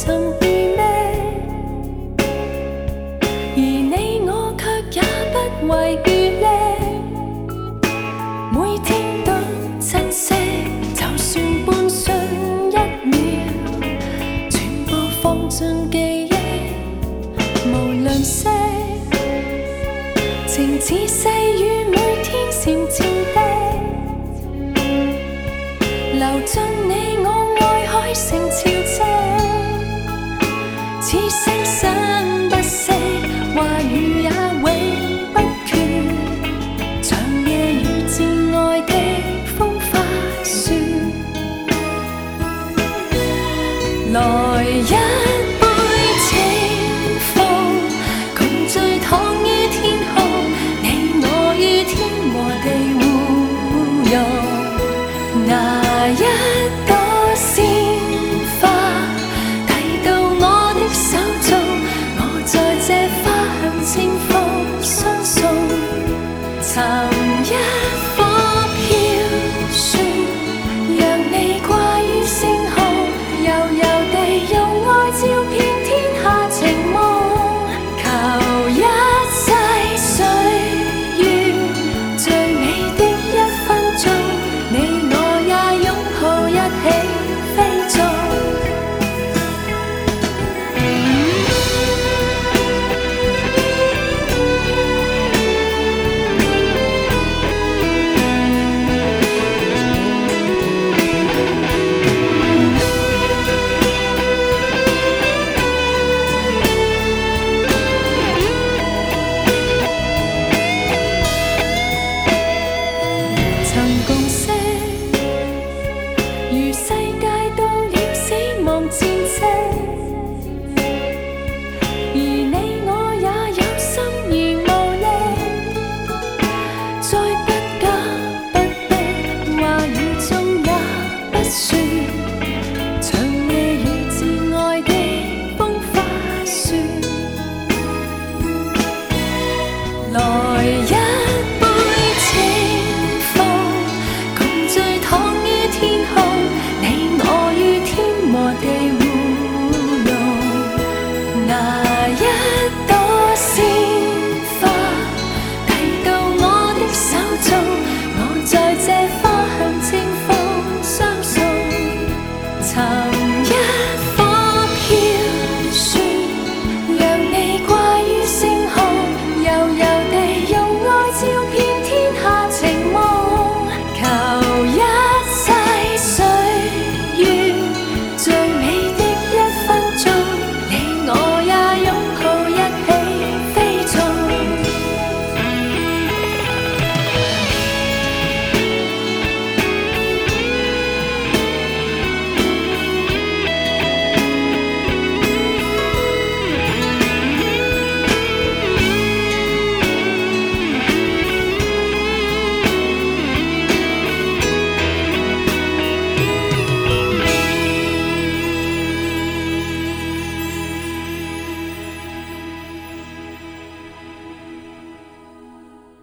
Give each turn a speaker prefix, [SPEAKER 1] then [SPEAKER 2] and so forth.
[SPEAKER 1] 甚意味，而你我卻也不遺餘力，每天都珍惜，就算半瞬一秒，全部放進記憶，無吝嗇，情似細雨每天漸漸的，流進你我愛海成潮汐，似聲生不息，話語也永不缺，長夜與摯愛的風花雪，來一杯清風，共醉躺於天空，你我於天和地互融，拿一朵鮮花遞到我的手中，我在這花香清風相送，尋一顆飄雪，讓你掛於星空，悠悠地用愛照遍天下情夢，求一世歲月最美的一分鐘，你我也擁抱一起飛縱。曾共識，如世界到了死亡前夕，